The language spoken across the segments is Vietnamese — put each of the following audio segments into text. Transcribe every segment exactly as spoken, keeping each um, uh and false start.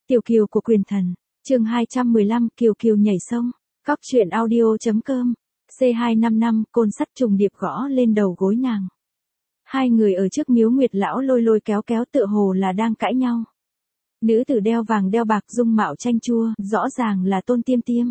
Tiểu kiều của quyền thần. Chương hai trăm mười lăm, Kiều Kiều nhảy sông. Cóc truyện audio.com. C hai năm năm, côn sắt trùng điệp gõ lên đầu gối nàng. Hai người ở trước miếu Nguyệt lão lôi lôi kéo kéo tựa hồ là đang cãi nhau. Nữ tử đeo vàng đeo bạc dung mạo chanh chua, rõ ràng là Tôn Tiêm Tiêm.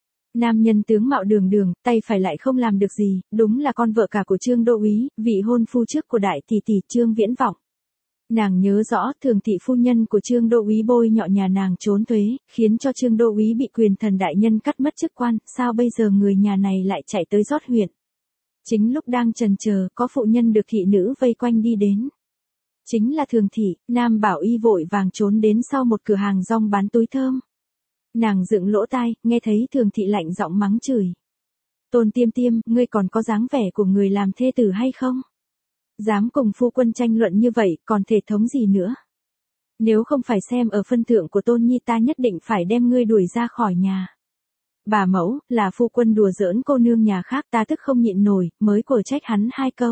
Nam nhân tướng mạo đường đường, tay phải lại không làm được gì, đúng là con vợ cả của Trương Đô úy, vị hôn phu trước của đại tỷ tỷ Trương Viễn Vọng. Nàng nhớ rõ thường thị phu nhân của Trương Đô úy bôi nhọ nhà nàng trốn thuế, khiến cho Trương Đô úy bị quyền thần đại nhân cắt mất chức quan, sao bây giờ người nhà này lại chạy tới Rót huyện. Chính lúc đang chần chờ, có phụ nhân được thị nữ vây quanh đi đến. Chính là thường thị, Nam Bảo Y vội vàng trốn đến sau một cửa hàng rong bán túi thơm. Nàng dựng lỗ tai, nghe thấy thường thị lạnh giọng mắng chửi. Tôn Tiêm Tiêm, ngươi còn có dáng vẻ của người làm thê tử hay không? Dám cùng phu quân tranh luận như vậy, còn thể thống gì nữa? Nếu không phải xem ở phân thượng của Tôn Nhi ta nhất định phải đem ngươi đuổi ra khỏi nhà. Bà mẫu, là phu quân đùa giỡn cô nương nhà khác ta tức không nhịn nổi, mới cổ trách hắn hai câu.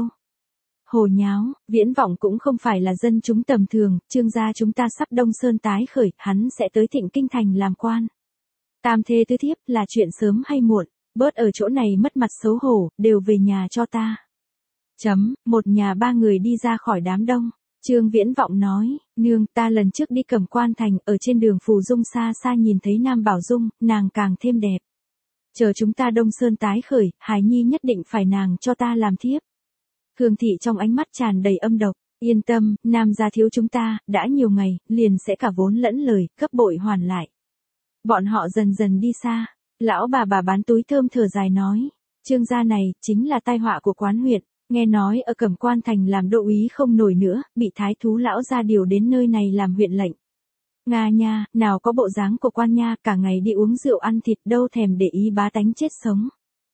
Hồ nháo, Viễn Vọng cũng không phải là dân chúng tầm thường, Trương gia chúng ta sắp Đông Sơn tái khởi, hắn sẽ tới Thịnh Kinh Thành làm quan. Tam thê tứ thiếp là chuyện sớm hay muộn, bớt ở chỗ này mất mặt xấu hổ, đều về nhà cho ta. Chấm, một nhà ba người đi ra khỏi đám đông. Trương Viễn Vọng nói, nương, ta lần trước đi Cẩm Quan Thành, ở trên đường Phù Dung xa xa nhìn thấy Nam Bảo Dung, nàng càng thêm đẹp. Chờ chúng ta Đông Sơn tái khởi, Hải Nhi nhất định phải nàng cho ta làm thiếp. Thường thị trong ánh mắt tràn đầy âm độc, yên tâm, Nam gia thiếu chúng ta, đã nhiều ngày, liền sẽ cả vốn lẫn lời, gấp bội hoàn lại. Bọn họ dần dần đi xa, lão bà bà bán túi thơm thở dài nói, Trương gia này, chính là tai họa của quán huyện. Nghe nói ở Cẩm Quan Thành làm đô úy không nổi nữa, bị thái thú lão ra điều đến nơi này làm huyện lệnh. Nga nha, nào có bộ dáng của quan nha, cả ngày đi uống rượu ăn thịt đâu thèm để ý bá tánh chết sống.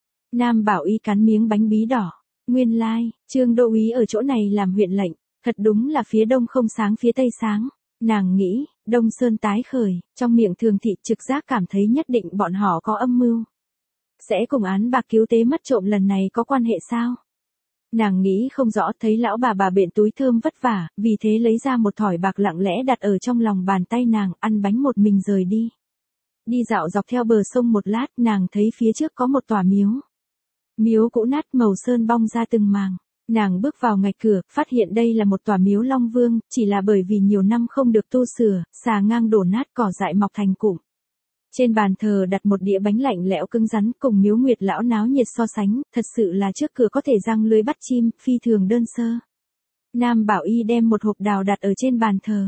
Nam Bảo Y cắn miếng bánh bí đỏ, nguyên lai, like, Trương đô úy ở chỗ này làm huyện lệnh, thật đúng là phía đông không sáng phía tây sáng. Nàng nghĩ, Đông Sơn tái khởi, trong miệng thường thị trực giác cảm thấy nhất định bọn họ có âm mưu. Sẽ cùng án bạc cứu tế mất trộm lần này có quan hệ sao? Nàng nghĩ không rõ, thấy lão bà bà bện túi thơm vất vả, vì thế lấy ra một thỏi bạc lặng lẽ đặt ở trong lòng bàn tay nàng, ăn bánh một mình rời đi. Đi dạo dọc theo bờ sông một lát, nàng thấy phía trước có một tòa miếu. Miếu cũ nát màu sơn bong ra từng màng. Nàng bước vào ngạch cửa, phát hiện đây là một tòa miếu Long Vương, chỉ là bởi vì nhiều năm không được tu sửa, xà ngang đổ nát cỏ dại mọc thành cụm. Trên bàn thờ đặt một đĩa bánh lạnh lẽo cứng rắn, cùng miếu Nguyệt lão náo nhiệt so sánh, thật sự là trước cửa có thể giăng lưới bắt chim, phi thường đơn sơ. Nam Bảo Y đem một hộp đào đặt ở trên bàn thờ.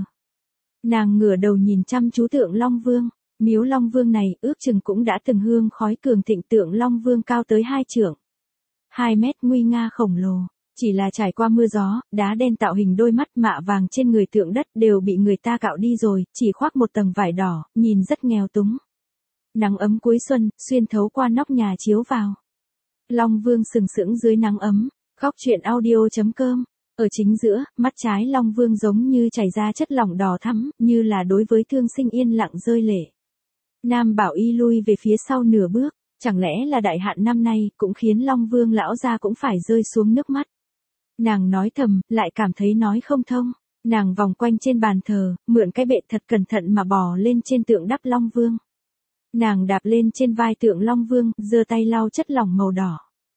Nàng ngửa đầu nhìn chăm chú tượng Long Vương, miếu Long Vương này ước chừng cũng đã từng hương khói cường thịnh, tượng Long Vương cao tới hai trượng. Hai mét, nguy nga khổng lồ, chỉ là trải qua mưa gió, đá đen tạo hình đôi mắt mạ vàng trên người tượng đất đều bị người ta cạo đi rồi, chỉ khoác một tầng vải đỏ, nhìn rất nghèo túng. Nắng ấm cuối xuân, xuyên thấu qua nóc nhà chiếu vào. Long Vương sừng sững dưới nắng ấm, Cóc truyện audio.com. Ở chính giữa, mắt trái Long Vương giống như chảy ra chất lỏng đỏ thắm, như là đối với thương sinh yên lặng rơi lệ. Nam Bảo Y lui về phía sau nửa bước, chẳng lẽ là đại hạn năm nay, cũng khiến Long Vương lão gia cũng phải rơi xuống nước mắt. Nàng nói thầm, lại cảm thấy nói không thông. Nàng vòng quanh trên bàn thờ, mượn cái bệ thật cẩn thận mà bò lên trên tượng đắp Long Vương. Nàng đạp lên trên vai tượng Long Vương, giơ tay lau chất lỏng màu đỏ.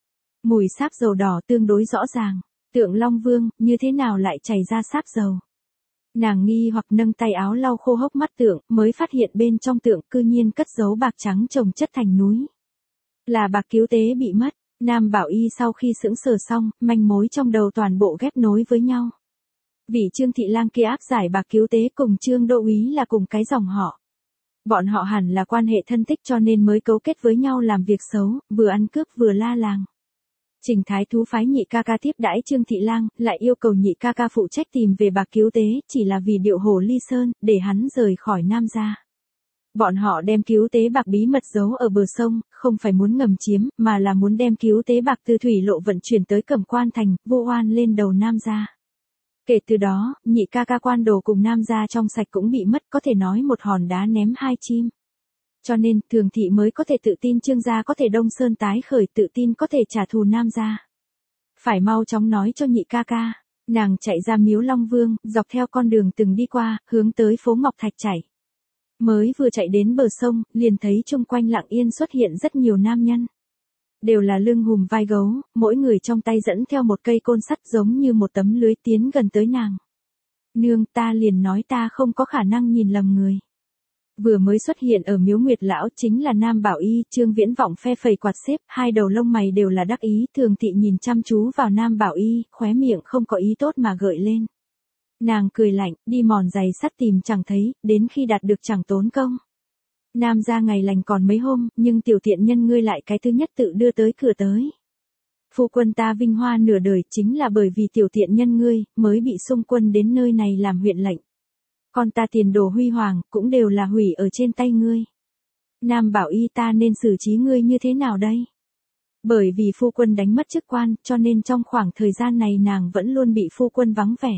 Mùi sáp dầu đỏ tương đối rõ ràng. Tượng Long Vương, như thế nào lại chảy ra sáp dầu? Nàng nghi hoặc nâng tay áo lau khô hốc mắt tượng, mới phát hiện bên trong tượng cư nhiên cất giấu bạc trắng chồng chất thành núi. Là bạc cứu tế bị mất. Nam Bảo Y sau khi sững sờ xong, manh mối trong đầu toàn bộ ghép nối với nhau. Vị Trương thị lang kia áp giải bạc cứu tế cùng Trương đô úy là cùng cái dòng họ. Bọn họ hẳn là quan hệ thân thích cho nên mới cấu kết với nhau làm việc xấu, vừa ăn cướp vừa la làng. Trình thái thú phái nhị ca ca tiếp đãi Trương thị lang, lại yêu cầu nhị ca ca phụ trách tìm về bạc cứu tế, chỉ là vì điệu hồ ly sơn, để hắn rời khỏi Nam gia. Bọn họ đem cứu tế bạc bí mật giấu ở bờ sông, không phải muốn ngầm chiếm, mà là muốn đem cứu tế bạc từ thủy lộ vận chuyển tới Cẩm Quan Thành, vô oan lên đầu Nam gia. Kể từ đó, nhị ca ca quan đồ cùng Nam gia trong sạch cũng bị mất, có thể nói một hòn đá ném hai chim. Cho nên, thường thị mới có thể tự tin Trương gia có thể Đông Sơn tái khởi, tự tin có thể trả thù Nam gia. Phải mau chóng nói cho nhị ca ca. Nàng chạy ra miếu Long Vương, dọc theo con đường từng đi qua, hướng tới phố Ngọc Thạch chảy. Mới vừa chạy đến bờ sông, liền thấy chung quanh lặng yên xuất hiện rất nhiều nam nhân. Đều là lưng hùm vai gấu, mỗi người trong tay dẫn theo một cây côn sắt giống như một tấm lưới tiến gần tới nàng. Nương, ta liền nói ta không có khả năng nhìn lầm người. Vừa mới xuất hiện ở miếu Nguyệt lão chính là Nam Bảo Y, Trương Viễn Vọng phe phẩy quạt xếp, hai đầu lông mày đều là đắc ý, Thường Thị nhìn chăm chú vào Nam Bảo Y, khóe miệng không có ý tốt mà gợi lên. Nàng cười lạnh, đi mòn giày sắt tìm chẳng thấy, đến khi đạt được chẳng tốn công. Nam gia ngày lành còn mấy hôm, nhưng tiểu tiện nhân ngươi lại cái thứ nhất tự đưa tới cửa tới. Phu quân ta vinh hoa nửa đời chính là bởi vì tiểu tiện nhân ngươi, mới bị xung quân đến nơi này làm huyện lệnh. Còn ta tiền đồ huy hoàng, cũng đều là hủy ở trên tay ngươi. Nam Bảo Y, ta nên xử trí ngươi như thế nào đây? Bởi vì phu quân đánh mất chức quan, cho nên trong khoảng thời gian này nàng vẫn luôn bị phu quân vắng vẻ.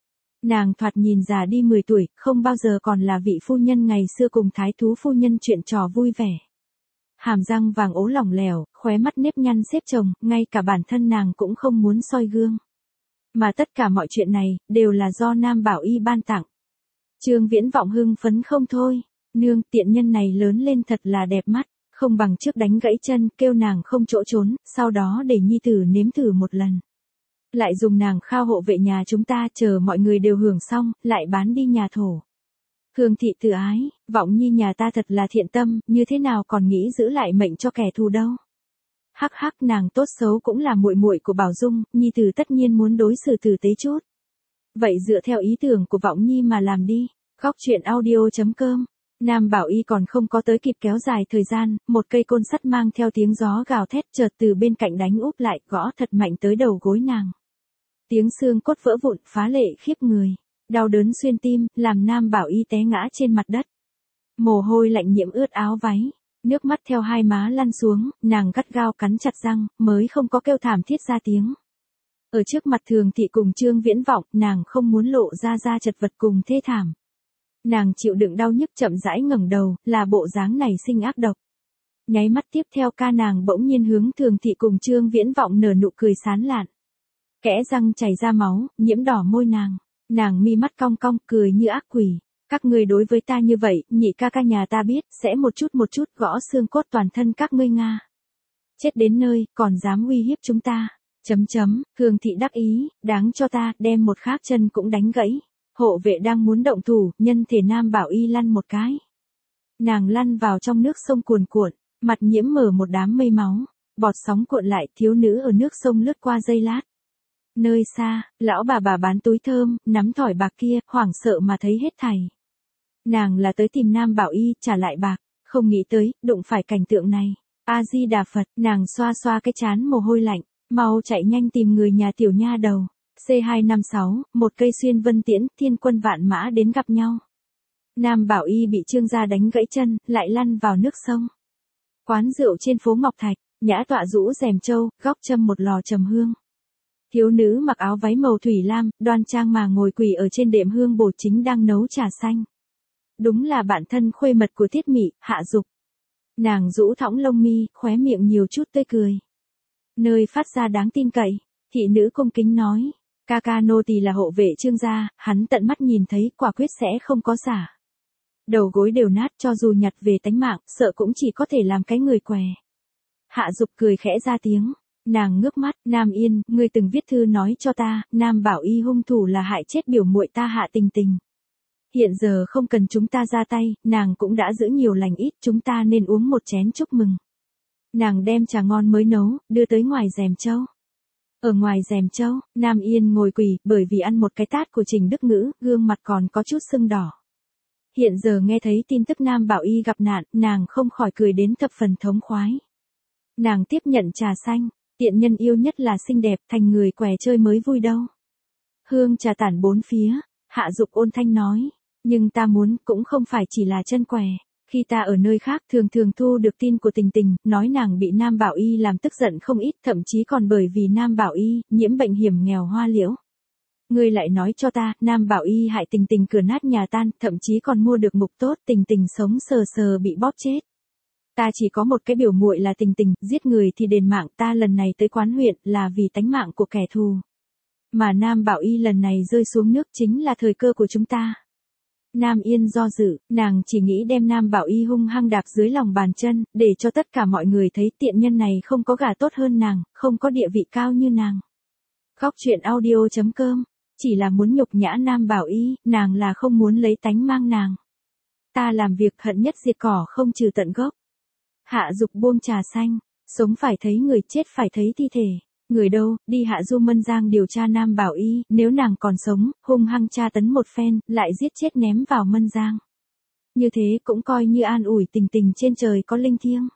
Nàng thoạt nhìn già đi mười tuổi, không bao giờ còn là vị phu nhân ngày xưa cùng thái thú phu nhân chuyện trò vui vẻ. Hàm răng vàng ố lỏng lẻo, khóe mắt nếp nhăn xếp chồng, ngay cả bản thân nàng cũng không muốn soi gương. Mà tất cả mọi chuyện này, đều là do Nam Bảo Y ban tặng. Trương Viễn Vọng hưng phấn không thôi, nương, tiện nhân này lớn lên thật là đẹp mắt, không bằng trước đánh gãy chân, kêu nàng không chỗ trốn, sau đó để nhi tử nếm thử một lần. Lại dùng nàng khao hộ vệ nhà chúng ta, chờ mọi người đều hưởng xong, lại bán đi nhà thổ. Thường Thị tự ái, Vọng nhi nhà ta thật là thiện tâm, như thế nào còn nghĩ giữ lại mệnh cho kẻ thù đâu. Hắc hắc, nàng tốt xấu cũng là muội muội của Bảo Dung, nhi tử tất nhiên muốn đối xử tử tế chút. Vậy dựa theo ý tưởng của Vọng nhi mà làm đi. Góc truyện audio chấm com. Nam Bảo Y còn không có tới kịp kéo dài thời gian, một cây côn sắt mang theo tiếng gió gào thét chợt từ bên cạnh đánh úp lại, gõ thật mạnh tới đầu gối nàng. Tiếng xương cốt vỡ vụn, phá lệ khiếp người. Đau đớn xuyên tim, làm Nam Bảo Y té ngã trên mặt đất. Mồ hôi lạnh nhiễm ướt áo váy, nước mắt theo hai má lăn xuống, nàng gắt gao cắn chặt răng, mới không có kêu thảm thiết ra tiếng. Ở trước mặt Thường Thị cùng Trương Viễn Vọng, nàng không muốn lộ ra ra chật vật cùng thê thảm. Nàng chịu đựng đau nhức chậm rãi ngẩng đầu, là bộ dáng này sinh ác độc. Nháy mắt tiếp theo ca nàng bỗng nhiên hướng Thường Thị cùng Trương Viễn Vọng nở nụ cười sán lạn. Kẽ răng chảy ra máu, nhiễm đỏ môi nàng. Nàng mi mắt cong cong, cười như ác quỷ. Các ngươi đối với ta như vậy, nhị ca ca nhà ta biết, sẽ một chút một chút gõ xương cốt toàn thân các ngươi Nga. Chết đến nơi, còn dám uy hiếp chúng ta. Chấm chấm, Thường Thị đắc ý, đáng cho ta, đem một khác chân cũng đánh gãy. Hộ vệ đang muốn động thủ, nhân thể Nam Bảo Y lăn một cái. Nàng lăn vào trong nước sông cuồn cuộn, mặt nhiễm mở một đám mây máu, bọt sóng cuộn lại, thiếu nữ ở nước sông lướt qua giây lát. Nơi xa, lão bà bà bán túi thơm, nắm thỏi bạc kia, hoảng sợ mà thấy hết thảy. Nàng là tới tìm Nam Bảo Y, trả lại bạc, không nghĩ tới, đụng phải cảnh tượng này. A-di-đà Phật, nàng xoa xoa cái chán mồ hôi lạnh, mau chạy nhanh tìm người nhà tiểu nha đầu. C hai năm sáu, một cây xuyên vân tiễn, thiên quân vạn mã đến gặp nhau. Nam Bảo Y bị Trương gia đánh gãy chân, lại lăn vào nước sông. Quán rượu trên phố Ngọc Thạch, nhã tọa rũ rèm châu, góc châm một lò trầm hương. Thiếu nữ mặc áo váy màu thủy lam, đoan trang mà ngồi quỳ ở trên đệm hương bồ chính đang nấu trà xanh. Đúng là bạn thân khuê mật của Thiết Mị, Hạ Dục. Nàng rũ thõng lông mi, khóe miệng nhiều chút tươi cười. Nơi phát ra đáng tin cậy, thị nữ cung kính nói. Ca ca nô tỳ là hộ vệ Trương gia, hắn tận mắt nhìn thấy, quả quyết sẽ không có giả. Đầu gối đều nát, cho dù nhặt về tánh mạng, sợ cũng chỉ có thể làm cái người què. Hạ Dục cười khẽ ra tiếng, nàng ngước mắt, Nam Yên, ngươi từng viết thư nói cho ta, Nam Bảo Y hung thủ là hại chết biểu muội ta Hạ Tình Tình. Hiện giờ không cần chúng ta ra tay, nàng cũng đã giữ nhiều lành ít, chúng ta nên uống một chén chúc mừng. Nàng đem trà ngon mới nấu, đưa tới ngoài rèm châu. Ở ngoài rèm châu, Nam Yên ngồi quỳ, bởi vì ăn một cái tát của Trình Đức Ngữ, gương mặt còn có chút sưng đỏ. Hiện giờ nghe thấy tin tức Nam Bảo Y gặp nạn, nàng không khỏi cười đến thập phần thống khoái. Nàng tiếp nhận trà xanh, tiện nhân yêu nhất là xinh đẹp, thành người què chơi mới vui đâu. Hương trà tản bốn phía, Hạ Dục ôn thanh nói, nhưng ta muốn, cũng không phải chỉ là chân què. Khi ta ở nơi khác thường thường thu được tin của Tình Tình, nói nàng bị Nam Bảo Y làm tức giận không ít, thậm chí còn bởi vì Nam Bảo Y, nhiễm bệnh hiểm nghèo hoa liễu. Ngươi lại nói cho ta, Nam Bảo Y hại Tình Tình cửa nát nhà tan, thậm chí còn mua được ngục tốt, Tình Tình sống sờ sờ bị bóp chết. Ta chỉ có một cái biểu muội là Tình Tình, giết người thì đền mạng, ta lần này tới quán huyện là vì tánh mạng của kẻ thù. Mà Nam Bảo Y lần này rơi xuống nước chính là thời cơ của chúng ta. Nam Yên do dự, nàng chỉ nghĩ đem Nam Bảo Y hung hăng đạp dưới lòng bàn chân, để cho tất cả mọi người thấy tiện nhân này không có gà tốt hơn nàng, không có địa vị cao như nàng. Góc truyện audio.com, chỉ là muốn nhục nhã Nam Bảo Y, nàng là không muốn lấy tánh mang nàng. Ta làm việc hận nhất diệt cỏ không trừ tận gốc. Hạ Dục buông trà xanh, sống phải thấy người, chết phải thấy thi thể. Người đâu, đi Hạ Du Mân Giang điều tra Nam Bảo Y, nếu nàng còn sống, hung hăng tra tấn một phen, lại giết chết ném vào Mân Giang. Như thế cũng coi như an ủi tình tình trên trời có linh thiêng.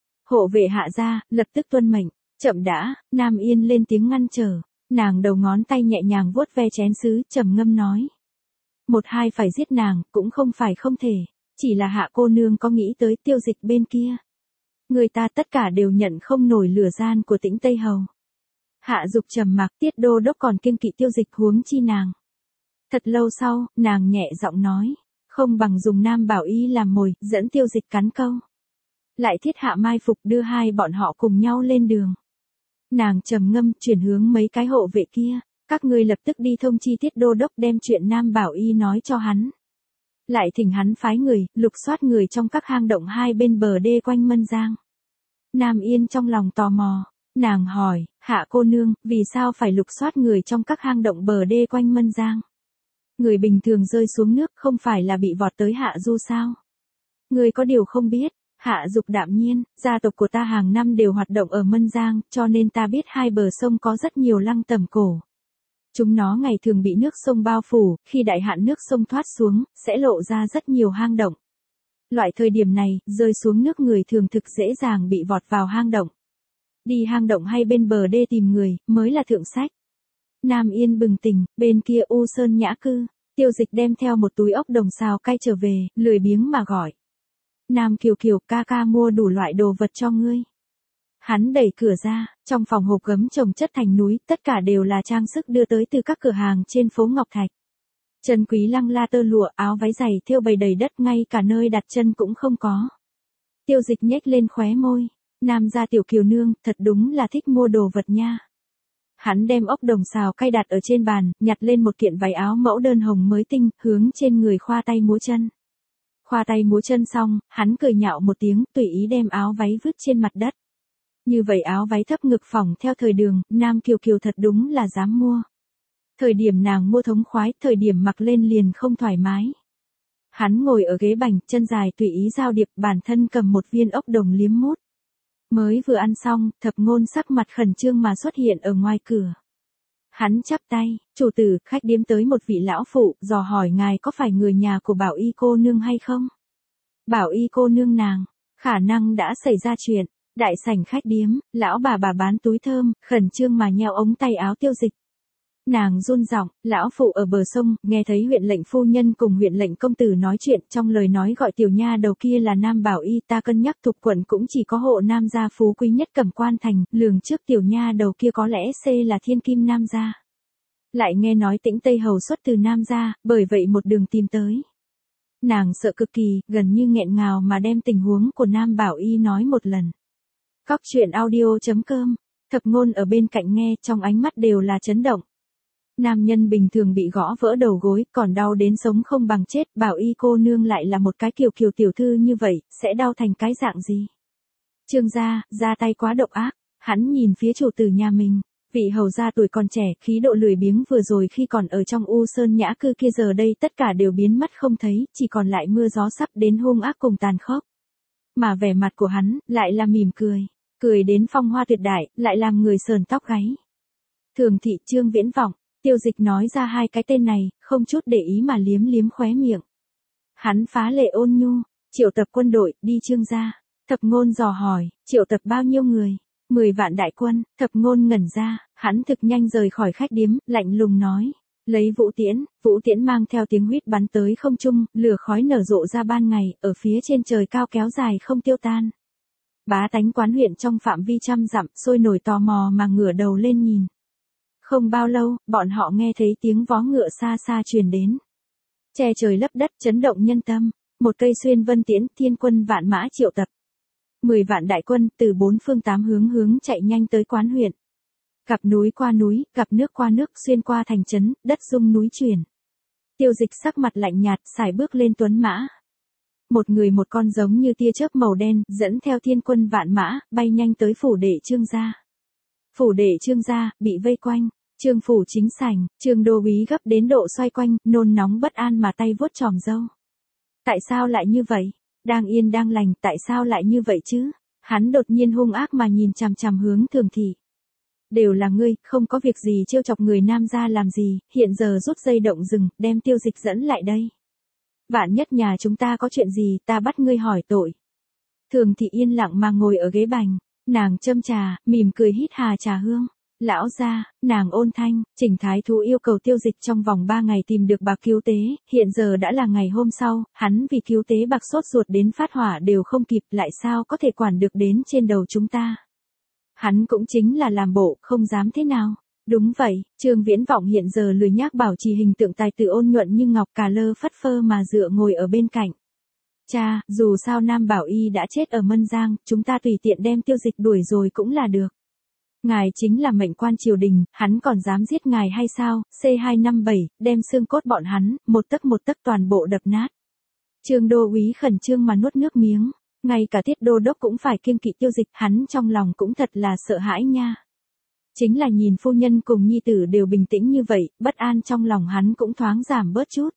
Hộ vệ Hạ gia, lập tức tuân mệnh, chậm đã, Nam Yên lên tiếng ngăn trở, nàng đầu ngón tay nhẹ nhàng vuốt ve chén sứ, trầm ngâm nói. Một hai phải giết nàng, cũng không phải không thể, chỉ là Hạ cô nương có nghĩ tới Tiêu Dịch bên kia. Người ta tất cả đều nhận không nổi lửa gian của Tĩnh Tây Hầu. Hạ Dục trầm mặc, Tiết đô đốc còn kiêng kỵ Tiêu Dịch huống chi nàng. Thật lâu sau, nàng nhẹ giọng nói, không bằng dùng Nam Bảo Y làm mồi, dẫn Tiêu Dịch cắn câu. Lại thiết hạ mai phục đưa hai bọn họ cùng nhau lên đường. Nàng trầm ngâm, chuyển hướng mấy cái hộ vệ kia, các ngươi lập tức đi thông chi Tiết đô đốc đem chuyện Nam Bảo Y nói cho hắn. Lại thỉnh hắn phái người, lục soát người trong các hang động hai bên bờ đê quanh Mân Giang. Nam Yên trong lòng tò mò. Nàng hỏi, Hạ cô nương, vì sao phải lục soát người trong các hang động bờ đê quanh Mân Giang? Người bình thường rơi xuống nước không phải là bị vọt tới Hạ Du sao? Người có điều không biết, Hạ Dục đạm nhiên, gia tộc của ta hàng năm đều hoạt động ở Mân Giang, cho nên ta biết hai bờ sông có rất nhiều lăng tẩm cổ. Chúng nó ngày thường bị nước sông bao phủ, khi đại hạn nước sông thoát xuống, sẽ lộ ra rất nhiều hang động. Loại thời điểm này, rơi xuống nước người thường thực dễ dàng bị vọt vào hang động. Đi hang động hay bên bờ đê tìm người, mới là thượng sách. Nam Yên bừng tỉnh, bên kia U Sơn Nhã Cư, Tiêu Dịch đem theo một túi ốc đồng xào cay trở về, lười biếng mà gọi. Nam Kiều Kiều, ca ca mua đủ loại đồ vật cho ngươi. Hắn đẩy cửa ra, trong phòng hộp gấm chồng chất thành núi, tất cả đều là trang sức đưa tới từ các cửa hàng trên phố Ngọc Thạch. Chân quý lăng la tơ lụa, áo váy giày thêu bày đầy đất, ngay cả nơi đặt chân cũng không có. Tiêu Dịch nhếch lên khóe môi. Nam gia tiểu kiều nương, thật đúng là thích mua đồ vật nha. Hắn đem ốc đồng xào cay đặt ở trên bàn, nhặt lên một kiện váy áo mẫu đơn hồng mới tinh, hướng trên người khoa tay múa chân. Khoa tay múa chân xong, hắn cười nhạo một tiếng, tùy ý đem áo váy vứt trên mặt đất. Như vậy áo váy thấp ngực phỏng theo thời đường, Nam Kiều Kiều thật đúng là dám mua. Thời điểm nàng mua thống khoái, thời điểm mặc lên liền không thoải mái. Hắn ngồi ở ghế bành, chân dài tùy ý giao điệp, bản thân cầm một viên ốc đồng liếm mút. Mới vừa ăn xong, Thập Ngôn sắc mặt khẩn trương mà xuất hiện ở ngoài cửa. Hắn chắp tay, chủ tử, khách điếm tới một vị lão phụ, dò hỏi ngài có phải người nhà của Bảo Y cô nương hay không? Bảo Y cô nương nàng, khả năng đã xảy ra chuyện. Đại sảnh khách điếm, lão bà bà bán túi thơm, khẩn trương mà nheo ống tay áo Tiêu Dịch. Nàng run giọng, lão phụ ở bờ sông, nghe thấy huyện lệnh phu nhân cùng huyện lệnh công tử nói chuyện, trong lời nói gọi tiểu nha đầu kia là Nam Bảo Y, ta cân nhắc Thục quận cũng chỉ có hộ Nam gia phú quý nhất Cẩm Quan thành, lường trước tiểu nha đầu kia có lẽ C là thiên kim Nam gia. Lại nghe nói Tĩnh Tây Hầu xuất từ Nam gia, bởi vậy một đường tìm tới. Nàng sợ cực kỳ, gần như nghẹn ngào mà đem tình huống của Nam Bảo Y nói một lần. Góc truyện audio.com, Thập Ngôn ở bên cạnh nghe, trong ánh mắt đều là chấn động. Nam nhân bình thường bị gõ vỡ đầu gối, còn đau đến sống không bằng chết, Bảo Y cô nương lại là một cái kiều kiều tiểu thư như vậy, sẽ đau thành cái dạng gì? Trương gia, ra tay quá độc ác, hắn nhìn phía chủ tử nhà mình, vị hầu gia tuổi còn trẻ, khí độ lười biếng vừa rồi khi còn ở trong U Sơn Nhã Cư kia giờ đây tất cả đều biến mất không thấy, chỉ còn lại mưa gió sắp đến hung ác cùng tàn khốc. Mà vẻ mặt của hắn, lại là mỉm cười, cười đến phong hoa tuyệt đại, lại làm người sờn tóc gáy. Thường thị Trương Viễn Vọng. Tiêu Dịch nói ra hai cái tên này, không chút để ý mà liếm liếm khóe miệng. Hắn phá lệ ôn nhu, triệu tập quân đội, đi Trương gia. Thập Ngôn dò hỏi, triệu tập bao nhiêu người? Mười vạn đại quân, Thập Ngôn ngẩn ra, hắn thực nhanh rời khỏi khách điếm, lạnh lùng nói. Lấy vũ tiễn, vũ tiễn mang theo tiếng huýt bắn tới không trung, lửa khói nở rộ ra ban ngày, ở phía trên trời cao kéo dài không tiêu tan. Bá tánh quán huyện trong phạm vi trăm dặm, sôi nổi tò mò mà ngửa đầu lên nhìn. Không bao lâu, bọn họ nghe thấy tiếng vó ngựa xa xa truyền đến. Che trời lấp đất, chấn động nhân tâm, một cây xuyên vân tiễn, thiên quân vạn mã triệu tập. Mười vạn đại quân, từ bốn phương tám hướng hướng chạy nhanh tới quán huyện. Gặp núi qua núi, gặp nước qua nước, xuyên qua thành trấn, đất rung núi chuyển. Tiêu Dịch sắc mặt lạnh nhạt, sải bước lên tuấn mã. Một người một con giống như tia chớp màu đen, dẫn theo thiên quân vạn mã, bay nhanh tới phủ đệ Trương gia. Phủ đệ Trương gia, bị vây quanh. Trương phủ chính sảnh, Trương đô úy gấp đến độ xoay quanh, nôn nóng bất an mà tay vuốt chòm râu. Tại sao lại như vậy? Đang yên đang lành, tại sao lại như vậy chứ? Hắn đột nhiên hung ác mà nhìn chằm chằm hướng Thường Thị. Đều là ngươi, không có việc gì trêu chọc người nam gia làm gì, hiện giờ rút dây động rừng, đem Tiêu Dịch dẫn lại đây. Vạn nhất nhà chúng ta có chuyện gì, ta bắt ngươi hỏi tội. Thường Thị yên lặng mà ngồi ở ghế bành, nàng châm trà, mỉm cười hít hà trà hương. Lão gia, nàng ôn thanh, Chỉnh Thái Thú yêu cầu Tiêu Dịch trong vòng ba ngày tìm được bạc cứu tế, hiện giờ đã là ngày hôm sau, hắn vì cứu tế bạc sốt ruột đến phát hỏa đều không kịp, lại sao có thể quản được đến trên đầu chúng ta. Hắn cũng chính là làm bộ, không dám thế nào. Đúng vậy, Trương Viễn Vọng hiện giờ lười nhác bảo trì hình tượng tài tử ôn nhuận như ngọc, cà lơ phất phơ mà dựa ngồi ở bên cạnh. Cha, dù sao Nam Bảo Y đã chết ở Mân Giang, chúng ta tùy tiện đem Tiêu Dịch đuổi rồi cũng là được. Ngài chính là mệnh quan triều đình, hắn còn dám giết ngài hay sao? C hai năm bảy, đem xương cốt bọn hắn, một tấc một tấc toàn bộ đập nát. Trương đô úy khẩn trương mà nuốt nước miếng, ngay cả Tiết đô đốc cũng phải kiêng kỵ Tiêu Dịch, hắn trong lòng cũng thật là sợ hãi nha. Chính là nhìn phu nhân cùng nhi tử đều bình tĩnh như vậy, bất an trong lòng hắn cũng thoáng giảm bớt chút.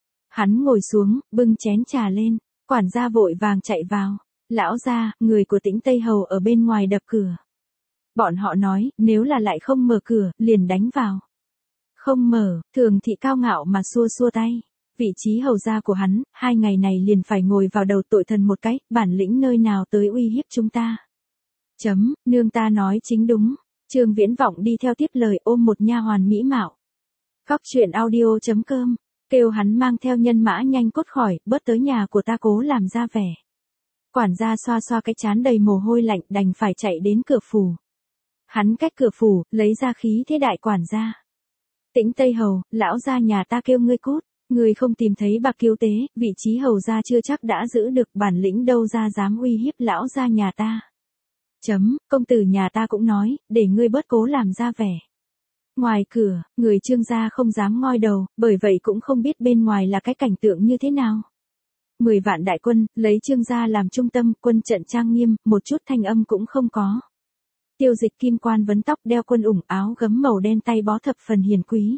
Hắn ngồi xuống, bưng chén trà lên, quản gia vội vàng chạy vào. Lão gia, người của Tĩnh Tây Hầu ở bên ngoài đập cửa. Bọn họ nói, nếu là lại không mở cửa, liền đánh vào. Không mở, Thường Thị cao ngạo mà xua xua tay. Vị trí hầu gia của hắn, hai ngày này liền phải ngồi vào đầu tội thần một cái, bản lĩnh nơi nào tới uy hiếp chúng ta. Chấm, nương ta nói chính đúng. Trương Viễn Vọng đi theo tiếp lời ôm một nha hoàn mỹ mạo. Cóc truyện audio chấm com, kêu hắn mang theo nhân mã nhanh cốt khỏi, bớt tới nhà của ta cố làm ra vẻ. Quản gia xoa xoa cái trán đầy mồ hôi lạnh, đành phải chạy đến cửa phủ. Hắn cách cửa phủ, lấy ra khí thế đại quản gia. Tĩnh Tây Hầu, lão gia nhà ta kêu ngươi cút, ngươi không tìm thấy bạc cứu tế, vị trí hầu gia chưa chắc đã giữ được, bản lĩnh đâu ra dám uy hiếp lão gia nhà ta. Chấm, công tử nhà ta cũng nói, để ngươi bớt cố làm ra vẻ. Ngoài cửa, người Trương gia không dám ngoi đầu, bởi vậy cũng không biết bên ngoài là cái cảnh tượng như thế nào. Mười vạn đại quân, lấy Trương gia làm trung tâm, quân trận trang nghiêm, một chút thanh âm cũng không có. Tiêu Dịch kim quan vấn tóc, đeo quân ủng, áo gấm màu đen, tay bó thập phần hiền quý.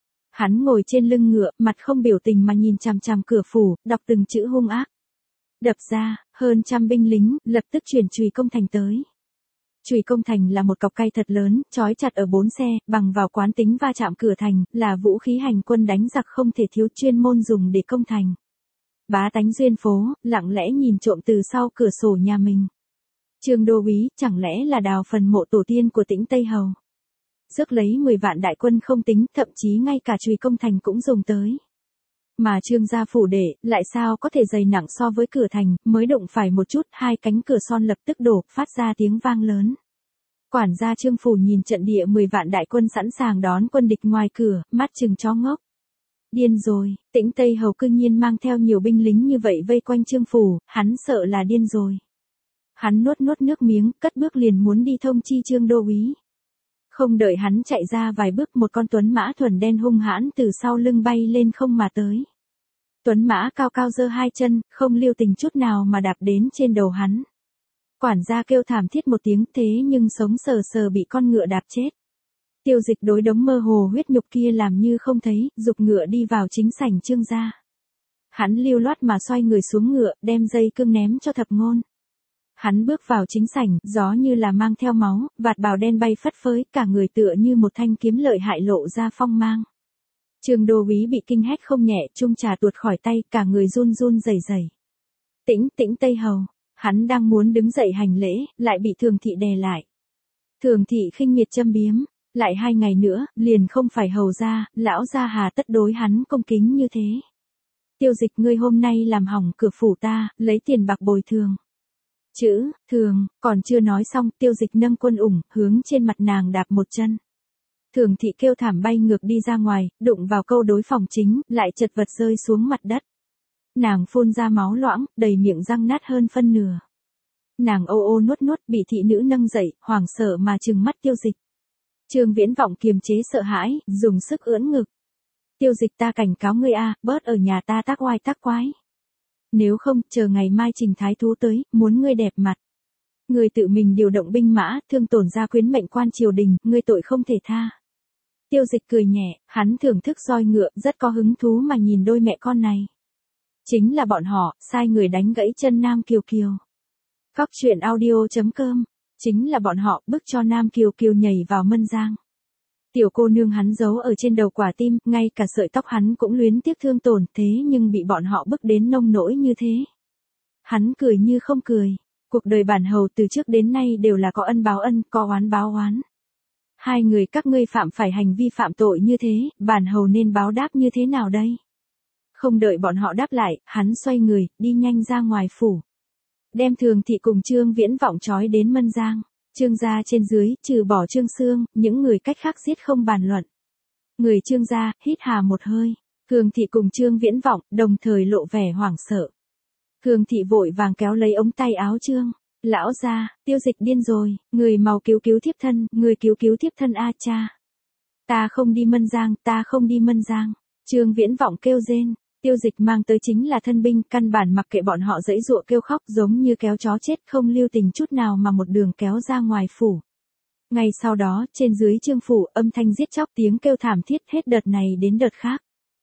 Hắn ngồi trên lưng ngựa, mặt không biểu tình mà nhìn chằm chằm cửa phủ, đọc từng chữ hung ác. Đập ra, hơn trăm binh lính, lập tức chuyển chùy công thành tới. Chùy công thành là một cọc cây thật lớn, trói chặt ở bốn xe, bằng vào quán tính va chạm cửa thành, là vũ khí hành quân đánh giặc không thể thiếu, chuyên môn dùng để công thành. Bá tánh duyên phố, lặng lẽ nhìn trộm từ sau cửa sổ nhà mình. Trương đô úy, chẳng lẽ là đào phần mộ tổ tiên của Tĩnh Tây Hầu. Rước lấy mười vạn đại quân không tính, thậm chí ngay cả chùy công thành cũng dùng tới. Mà Trương gia phủ đệ, lại sao có thể dày nặng so với cửa thành, mới đụng phải một chút, hai cánh cửa son lập tức đổ, phát ra tiếng vang lớn. Quản gia Trương phủ nhìn trận địa mười vạn đại quân sẵn sàng đón quân địch ngoài cửa, mắt trừng chó ngốc. Điên rồi, Tĩnh Tây Hầu cư nhiên mang theo nhiều binh lính như vậy vây quanh Trương phủ, hắn sợ là điên rồi. Hắn nuốt nuốt nước miếng, cất bước liền muốn đi thông chi Trương đô úy. Không đợi hắn chạy ra vài bước, một con tuấn mã thuần đen hung hãn từ sau lưng bay lên không mà tới. Tuấn mã cao cao giơ hai chân, không lưu tình chút nào mà đạp đến trên đầu hắn. Quản gia kêu thảm thiết một tiếng, thế nhưng sống sờ sờ bị con ngựa đạp chết. Tiêu Dịch đối đống mơ hồ huyết nhục kia làm như không thấy, giục ngựa đi vào chính sảnh Trương gia. Hắn lưu loát mà xoay người xuống ngựa, đem dây cương ném cho Thập Ngôn. Hắn bước vào chính sảnh, gió như là mang theo máu, vạt bào đen bay phất phới, cả người tựa như một thanh kiếm lợi hại lộ ra phong mang. Trương đô úy bị kinh hét không nhẹ, chung trà tuột khỏi tay, cả người run run rẩy rẩy. Tĩnh, Tĩnh Tây Hầu, hắn đang muốn đứng dậy hành lễ, lại bị Thường Thị đè lại. Thường Thị khinh miệt châm biếm, lại hai ngày nữa, liền không phải hầu gia, lão gia hà tất đối hắn cung kính như thế. Tiêu Dịch, ngươi hôm nay làm hỏng cửa phủ ta, lấy tiền bạc bồi thường. Chữ, thường, còn chưa nói xong, Tiêu Dịch nâng quân ủng, hướng trên mặt nàng đạp một chân. Thường Thị kêu thảm bay ngược đi ra ngoài, đụng vào câu đối phòng chính, lại chật vật rơi xuống mặt đất. Nàng phun ra máu loãng, đầy miệng răng nát hơn phân nửa. Nàng ô ô nuốt nuốt, bị thị nữ nâng dậy, hoảng sợ mà trừng mắt Tiêu Dịch. Trương Viễn Vọng kiềm chế sợ hãi, dùng sức ưỡn ngực. Tiêu Dịch ta cảnh cáo ngươi a, bớt ở nhà ta tác oai tác quái. Nếu không, chờ ngày mai Trình Thái Thú tới, muốn ngươi đẹp mặt. Ngươi tự mình điều động binh mã, thương tổn gia quyến mệnh quan triều đình, ngươi tội không thể tha. Tiêu Dịch cười nhẹ, hắn thưởng thức roi ngựa, rất có hứng thú mà nhìn đôi mẹ con này. Chính là bọn họ, sai người đánh gãy chân Nam Kiều Kiều. Cóc truyện audio chấm com. Chính là bọn họ, bức cho Nam Kiều Kiều nhảy vào mân giang. Tiểu cô nương hắn giấu ở trên đầu quả tim, ngay cả sợi tóc hắn cũng luyến tiếc thương tổn, thế nhưng bị bọn họ bức đến nông nỗi như thế. Hắn cười như không cười. Cuộc đời bản hầu từ trước đến nay đều là có ân báo ân, có oán báo oán. Hai người các ngươi phạm phải hành vi phạm tội như thế, bản hầu nên báo đáp như thế nào đây? Không đợi bọn họ đáp lại, hắn xoay người, đi nhanh ra ngoài phủ. Đem Thường Thị cùng Trương Viễn Vọng trói đến mân giang. Trương gia trên dưới, trừ bỏ Trương Sương, những người cách khác giết không bàn luận. Người Trương gia, hít hà một hơi. Thường Thị cùng Trương Viễn Vọng, đồng thời lộ vẻ hoảng sợ. Thường Thị vội vàng kéo lấy ống tay áo Trương. Lão gia, Tiêu Dịch điên rồi, người mau cứu cứu thiếp thân, người cứu cứu thiếp thân a cha. Ta không đi mân giang, ta không đi mân giang. Trương Viễn Vọng kêu rên. Tiêu Dịch mang tới chính là thân binh, căn bản mặc kệ bọn họ giãy giụa kêu khóc giống như kéo chó chết, không lưu tình chút nào mà một đường kéo ra ngoài phủ. Ngay sau đó, trên dưới Trương phủ, âm thanh giết chóc tiếng kêu thảm thiết hết đợt này đến đợt khác.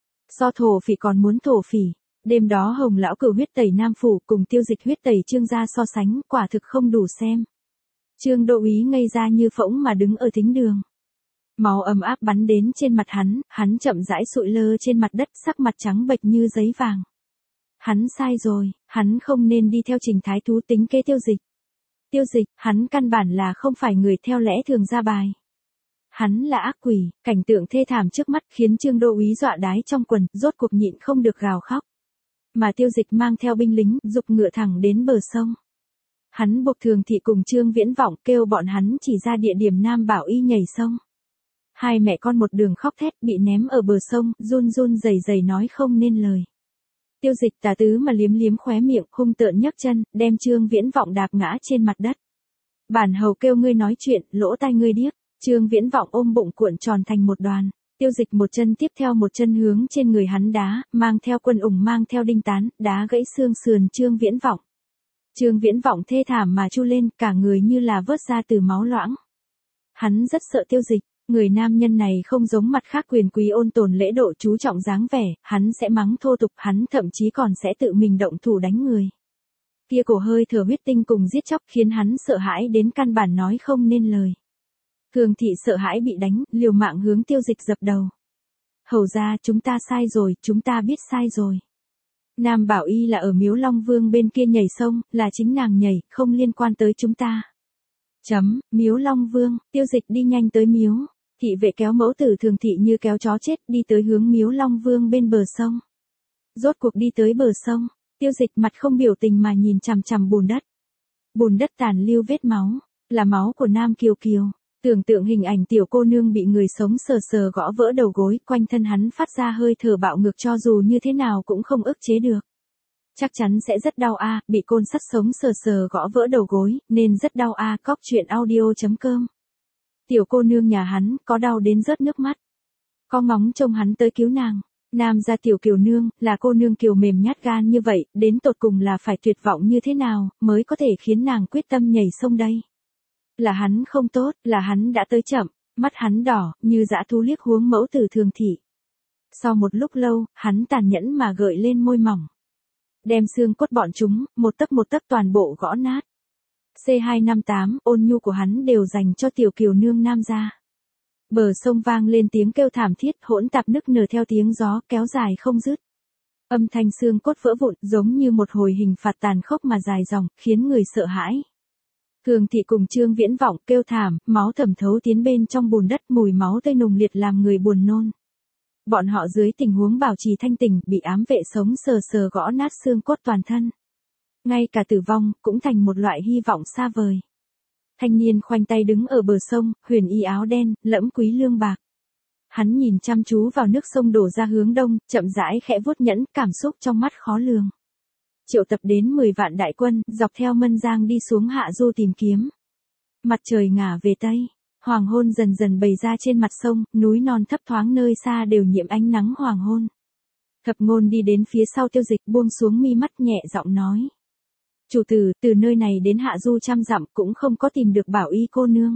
So thổ phỉ còn muốn thổ phỉ. Đêm đó Hồng lão cửu huyết tẩy Nam phủ cùng Tiêu Dịch huyết tẩy Trương gia so sánh, quả thực không đủ xem. Trương Đô úy ngây ra như phỗng mà đứng ở thính đường. Máu ấm áp bắn đến trên mặt hắn, hắn chậm rãi sụi lơ trên mặt đất, sắc mặt trắng bệch như giấy vàng. Hắn sai rồi, hắn không nên đi theo Trình Thái Thú tính kế Tiêu Dịch. Tiêu Dịch, hắn căn bản là không phải người theo lẽ thường ra bài. Hắn là ác quỷ, cảnh tượng thê thảm trước mắt khiến Trương Đô úy dọa đái trong quần, rốt cuộc nhịn không được gào khóc. Mà Tiêu Dịch mang theo binh lính, giục ngựa thẳng đến bờ sông. Hắn buộc Thường Thị cùng Trương Viễn Vọng kêu bọn hắn chỉ ra địa điểm Nam Bảo Y nhảy sông. Hai mẹ con một đường khóc thét bị ném ở bờ sông, run run rẩy rẩy nói không nên lời. Tiêu Dịch tà tứ mà liếm liếm khóe miệng, hung tợn nhấc chân, đem Trương Viễn Vọng đạp ngã trên mặt đất. Bản hầu kêu ngươi nói chuyện, lỗ tai ngươi điếc. Trương Viễn Vọng ôm bụng cuộn tròn thành một đoàn. Tiêu Dịch một chân tiếp theo một chân hướng trên người hắn đá, mang theo quân ủng mang theo đinh tán, đá gãy xương sườn Trương Viễn Vọng. Trương Viễn Vọng thê thảm mà chu lên, cả người như là vớt ra từ máu loãng. Hắn rất sợ Tiêu Dịch. Người nam nhân này không giống mặt khác quyền quý ôn tồn lễ độ chú trọng dáng vẻ, hắn sẽ mắng thô tục, hắn thậm chí còn sẽ tự mình động thủ đánh người. Kia cổ hơi thở huyết tinh cùng giết chóc khiến hắn sợ hãi đến căn bản nói không nên lời. Thường Thị sợ hãi bị đánh, liều mạng hướng Tiêu Dịch dập đầu. Hầu ra, chúng ta sai rồi, chúng ta biết sai rồi. Nam Bảo Y là ở Miếu Long Vương bên kia nhảy sông, là chính nàng nhảy, không liên quan tới chúng ta. Chấm, Miếu Long Vương, Tiêu Dịch đi nhanh tới miếu. Thị vệ kéo mẫu tử Thường Thị như kéo chó chết đi tới hướng Miếu Long Vương bên bờ sông. Rốt cuộc đi tới bờ sông, Tiêu Dịch mặt không biểu tình mà nhìn chằm chằm bùn đất. Bùn đất tàn lưu vết máu, là máu của Nam Kiều Kiều. Tưởng tượng hình ảnh tiểu cô nương bị người sống sờ sờ gõ vỡ đầu gối, quanh thân hắn phát ra hơi thở bạo ngược cho dù như thế nào cũng không ức chế được. Chắc chắn sẽ rất đau a, bị côn sắt sống sờ sờ gõ vỡ đầu gối, nên rất đau a. Cóc truyện audio chấm com. Tiểu cô nương nhà hắn, có đau đến rớt nước mắt. Có ngóng trông hắn tới cứu nàng. Nam gia tiểu Kiều nương, là cô nương Kiều mềm nhát gan như vậy, đến tột cùng là phải tuyệt vọng như thế nào, mới có thể khiến nàng quyết tâm nhảy sông đây. Là hắn không tốt, là hắn đã tới chậm, mắt hắn đỏ, như dã thú liếc huống mẫu tử Thường Thị. Sau một lúc lâu, hắn tàn nhẫn mà gợi lên môi mỏng. Đem xương cốt bọn chúng, một tấc một tấc toàn bộ gõ nát. C hai năm tám, ôn nhu của hắn đều dành cho tiểu Kiều nương nam gia. Bờ sông vang lên tiếng kêu thảm thiết, hỗn tạp nức nở theo tiếng gió, kéo dài không dứt. Âm thanh xương cốt vỡ vụn, giống như một hồi hình phạt tàn khốc mà dài dòng, khiến người sợ hãi. Thường Thị cùng Trương Viễn Vọng kêu thảm, máu thẩm thấu tiến bên trong bùn đất, mùi máu tươi nùng liệt làm người buồn nôn. Bọn họ dưới tình huống bảo trì thanh tỉnh, bị ám vệ sống sờ sờ gõ nát xương cốt toàn thân. Ngay cả tử vong, cũng thành một loại hy vọng xa vời. Thanh niên khoanh tay đứng ở bờ sông, huyền y áo đen, lẫm quý lương bạc. Hắn nhìn chăm chú vào nước sông đổ ra hướng đông, chậm rãi khẽ vuốt nhẫn, cảm xúc trong mắt khó lường. Triệu tập đến mười vạn đại quân, dọc theo Mân Giang đi xuống hạ du tìm kiếm. Mặt trời ngả về tây, Hoàng hôn dần dần bày ra trên mặt sông, núi non thấp thoáng nơi xa đều nhiễm ánh nắng hoàng hôn. Thập Ngôn đi đến phía sau Tiêu Dịch, buông xuống mi mắt nhẹ giọng nói. Chủ tử, từ nơi này đến hạ du trăm dặm cũng không có tìm được Bảo Y cô nương.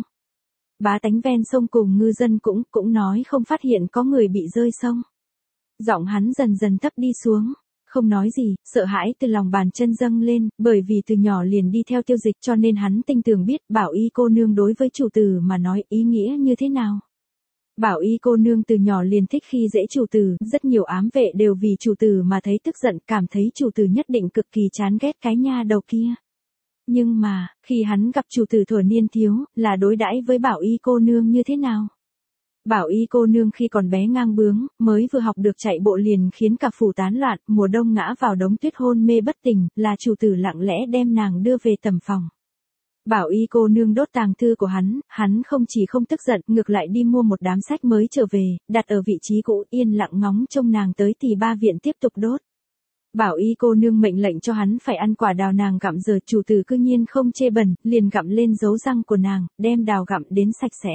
Bá tánh ven sông cùng ngư dân cũng, cũng nói không phát hiện có người bị rơi sông. Giọng hắn dần dần thấp đi xuống, không nói gì, sợ hãi từ lòng bàn chân dâng lên, bởi vì từ nhỏ liền đi theo Tiêu Dịch cho nên hắn tinh tường biết Bảo Y cô nương đối với chủ tử mà nói ý nghĩa như thế nào. Bảo Y cô nương từ nhỏ liền thích khi dễ chủ tử, rất nhiều ám vệ đều vì chủ tử mà thấy tức giận, cảm thấy chủ tử nhất định cực kỳ chán ghét cái nha đầu kia. Nhưng mà, khi hắn gặp chủ tử thuở niên thiếu, là đối đãi với Bảo Y cô nương như thế nào? Bảo Y cô nương khi còn bé ngang bướng, mới vừa học được chạy bộ liền khiến cả phủ tán loạn, mùa đông ngã vào đống tuyết hôn mê bất tỉnh, là chủ tử lặng lẽ đem nàng đưa về tầm phòng. Bảo Y cô nương đốt tàng thư của hắn, hắn không chỉ không tức giận, ngược lại đi mua một đám sách mới trở về, đặt ở vị trí cũ, yên lặng ngóng trông nàng tới thì ba viện tiếp tục đốt. Bảo Y cô nương mệnh lệnh cho hắn phải ăn quả đào nàng gặm, giờ chủ tử cư nhiên không chê bẩn, liền gặm lên dấu răng của nàng, đem đào gặm đến sạch sẽ.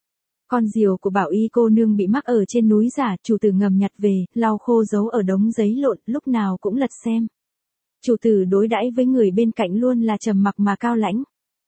Con diều của Bảo Y cô nương bị mắc ở trên núi giả, chủ tử ngầm nhặt về, lau khô giấu ở đống giấy lộn, lúc nào cũng lật xem. Chủ tử đối đãi với người bên cạnh luôn là trầm mặc mà cao lãnh.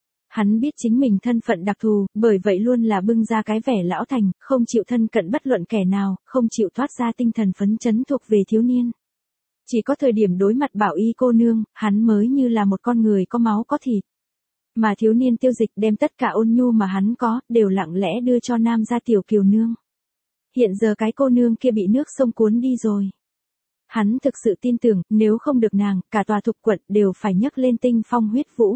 Hắn biết chính mình thân phận đặc thù, bởi vậy luôn là bưng ra cái vẻ lão thành, không chịu thân cận bất luận kẻ nào, không chịu thoát ra tinh thần phấn chấn thuộc về thiếu niên. Chỉ có thời điểm đối mặt Bảo Y cô nương, hắn mới như là một con người có máu có thịt. Mà thiếu niên Tiêu Dịch đem tất cả ôn nhu mà hắn có, đều lặng lẽ đưa cho nam gia tiểu kiều nương. Hiện giờ cái cô nương kia bị nước sông cuốn đi rồi. Hắn thực sự tin tưởng, nếu không được nàng, cả tòa Thục quận đều phải nhấc lên tinh phong huyết vũ.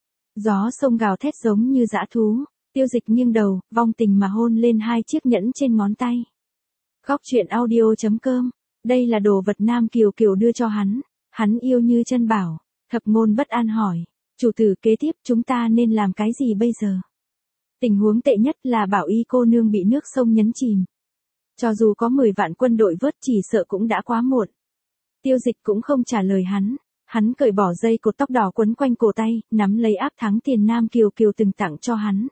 Gió sông gào thét giống như dã thú, Tiêu Dịch nghiêng đầu, vong tình mà hôn lên hai chiếc nhẫn trên ngón tay. Góc truyện audio chấm com, đây là đồ vật Nam Kiều Kiều đưa cho hắn, hắn yêu như chân bảo. Thập Ngôn bất an hỏi, chủ tử, kế tiếp chúng ta nên làm cái gì bây giờ? Tình huống tệ nhất là Bảo Y cô nương bị nước sông nhấn chìm. Cho dù có mười vạn quân đội vớt chỉ sợ cũng đã quá muộn. Tiêu Dịch cũng không trả lời hắn. Hắn cởi bỏ dây cột tóc đỏ quấn quanh cổ tay, nắm lấy áp thắng tiền Nam Kiều Kiều từng tặng cho hắn.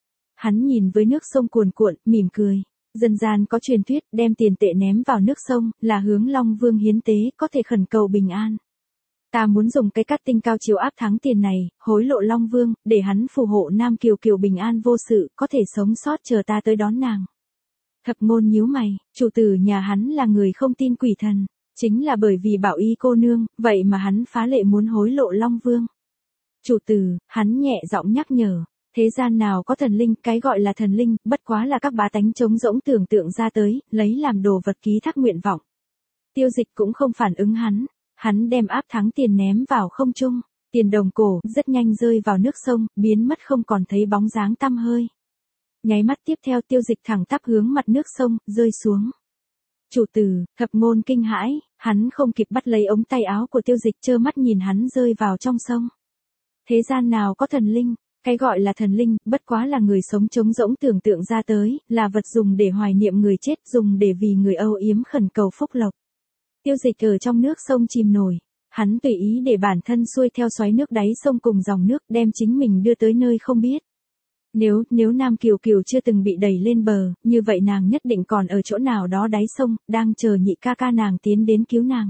Hắn nhìn với nước sông cuồn cuộn, mỉm cười. Dân gian có truyền thuyết, đem tiền tệ ném vào nước sông, là hướng Long Vương hiến tế, có thể khẩn cầu bình an. Ta muốn dùng cái cắt tinh cao chiếu áp thắng tiền này, hối lộ Long Vương, để hắn phù hộ Nam Kiều Kiều bình an vô sự, có thể sống sót chờ ta tới đón nàng. Thập Ngôn nhíu mày, chủ tử nhà hắn là người không tin quỷ thần. Chính là bởi vì Bảo Y cô nương, vậy mà hắn phá lệ muốn hối lộ Long Vương. Chủ tử, hắn nhẹ giọng nhắc nhở, thế gian nào có thần linh, cái gọi là thần linh, bất quá là các bá tánh trống rỗng tưởng tượng ra tới, lấy làm đồ vật ký thác nguyện vọng. Tiêu Dịch cũng không phản ứng hắn, hắn đem áp thắng tiền ném vào không trung, tiền đồng cổ, rất nhanh rơi vào nước sông, biến mất không còn thấy bóng dáng tăm hơi. Nháy mắt tiếp theo Tiêu Dịch thẳng tắp hướng mặt nước sông, rơi xuống. Chủ tử, Thập Ngôn kinh hãi, hắn không kịp bắt lấy ống tay áo của Tiêu Dịch, trơ mắt nhìn hắn rơi vào trong sông. Thế gian nào có thần linh, cái gọi là thần linh, bất quá là người sống trống rỗng tưởng tượng ra tới, là vật dùng để hoài niệm người chết, dùng để vì người âu yếm khẩn cầu phúc lộc. Tiêu Dịch ở trong nước sông chìm nổi, hắn tùy ý để bản thân xuôi theo xoáy nước đáy sông cùng dòng nước, đem chính mình đưa tới nơi không biết. Nếu, nếu Nam Kiều Kiều chưa từng bị đẩy lên bờ, như vậy nàng nhất định còn ở chỗ nào đó đáy sông, đang chờ nhị ca ca nàng tiến đến cứu nàng.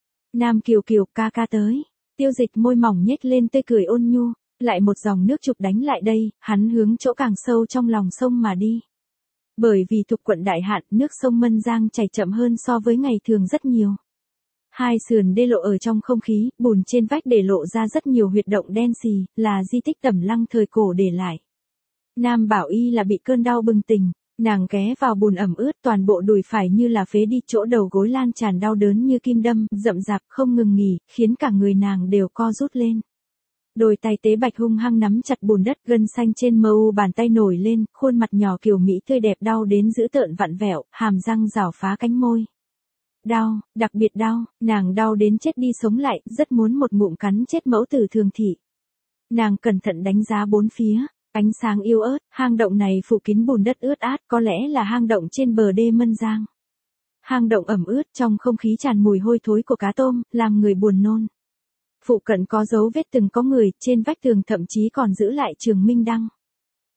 Nam Kiều Kiều, ca ca tới. Tiêu Dịch môi mỏng nhếch lên tươi cười ôn nhu, lại một dòng nước trục đánh lại đây, hắn hướng chỗ càng sâu trong lòng sông mà đi. Bởi vì Thục quận đại hạn, nước sông Mân Giang chảy chậm hơn so với ngày thường rất nhiều. Hai sườn đê lộ ở trong không khí, bùn trên vách để lộ ra rất nhiều huyệt động đen xì, là di tích Tẩm Lăng thời cổ để lại. Nam Bảo Y là bị cơn đau bừng tỉnh, nàng ghé vào bùn ẩm ướt, toàn bộ đùi phải như là phế đi, chỗ đầu gối lan tràn đau đớn như kim đâm, rậm rạp không ngừng nghỉ, khiến cả người nàng đều co rút lên. Đôi tay tế bạch hung hăng nắm chặt bùn đất, gân xanh trên mờ u bàn tay nổi lên, khuôn mặt nhỏ kiều mỹ tươi đẹp đau đến dữ tợn vặn vẹo, hàm răng rảo phá cánh môi. Đau, đặc biệt đau, nàng đau đến chết đi sống lại, rất muốn một ngụm cắn chết mẫu tử Thường Thị. Nàng cẩn thận đánh giá bốn phía. Ánh sáng yếu ớt, hang động này phủ kín bùn đất ướt át, có lẽ là hang động trên bờ đê Mân Giang. Hang động ẩm ướt, trong không khí tràn mùi hôi thối của cá tôm, làm người buồn nôn. Phụ cận có dấu vết từng có người, trên vách tường thậm chí còn giữ lại trường minh đăng.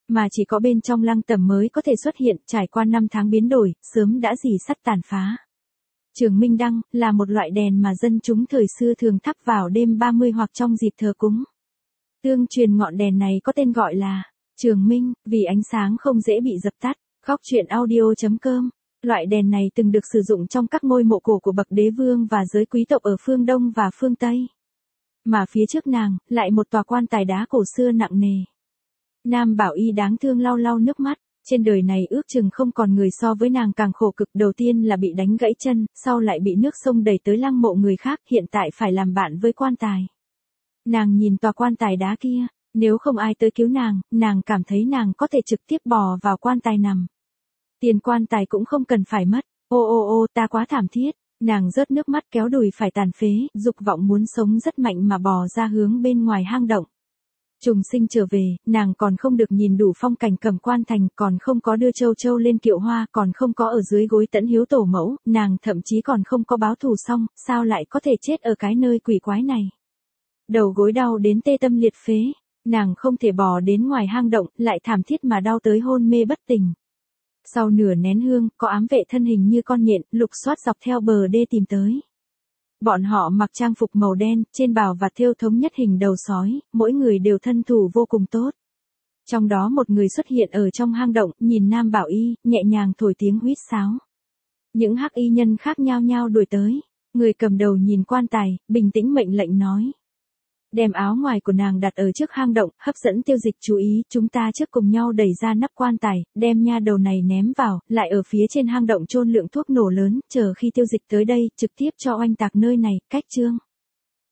Mà chỉ có bên trong Lăng Tẩm mới có thể xuất hiện, trải qua năm tháng biến đổi, sớm đã rỉ sắt tàn phá. Trường Minh Đăng, là một loại đèn mà dân chúng thời xưa thường thắp vào đêm ba mươi hoặc trong dịp thờ cúng. Tương truyền ngọn đèn này có tên gọi là Trường Minh, vì ánh sáng không dễ bị dập tắt. Góc truyện audio chấm com. Loại đèn này từng được sử dụng trong các ngôi mộ cổ của bậc đế vương và giới quý tộc ở phương Đông và phương Tây. Mà phía trước nàng, lại một tòa quan tài đá cổ xưa nặng nề. Nam Bảo Y đáng thương lau lau nước mắt, trên đời này ước chừng không còn người so với nàng càng khổ cực, đầu tiên là bị đánh gãy chân, sau lại bị nước sông đẩy tới lăng mộ người khác, hiện tại phải làm bạn với quan tài. Nàng nhìn tòa quan tài đá kia, nếu không ai tới cứu nàng, nàng cảm thấy nàng có thể trực tiếp bò vào quan tài nằm. Tiền quan tài cũng không cần phải mất, ô ô ô ta quá thảm thiết, nàng rớt nước mắt kéo đùi phải tàn phế, dục vọng muốn sống rất mạnh mà bò ra hướng bên ngoài hang động. Trùng sinh trở về, nàng còn không được nhìn đủ phong cảnh Cẩm Quan thành, còn không có đưa châu châu lên kiệu hoa, còn không có ở dưới gối tẫn hiếu tổ mẫu, nàng thậm chí còn không có báo thù xong, sao lại có thể chết ở cái nơi quỷ quái này. Đầu gối đau đến tê tâm liệt phế, nàng không thể bò đến ngoài hang động, lại thảm thiết mà đau tới hôn mê bất tỉnh. Sau nửa nén hương, có ám vệ thân hình như con nhện, lục soát dọc theo bờ đê tìm tới. Bọn họ mặc trang phục màu đen, trên bào và thêu thống nhất hình đầu sói, mỗi người đều thân thủ vô cùng tốt. Trong đó một người xuất hiện ở trong hang động, nhìn Nam Bảo Y, nhẹ nhàng thổi tiếng huýt sáo. Những hắc y nhân khác nhao nhao đuổi tới. Người cầm đầu nhìn quan tài, bình tĩnh mệnh lệnh nói. Đem áo ngoài của nàng đặt ở trước hang động, hấp dẫn Tiêu Dịch chú ý, chúng ta trước cùng nhau đẩy ra nắp quan tài, đem nha đầu này ném vào, lại ở phía trên hang động chôn lượng thuốc nổ lớn, chờ khi Tiêu Dịch tới đây, trực tiếp cho oanh tạc nơi này, cách chương.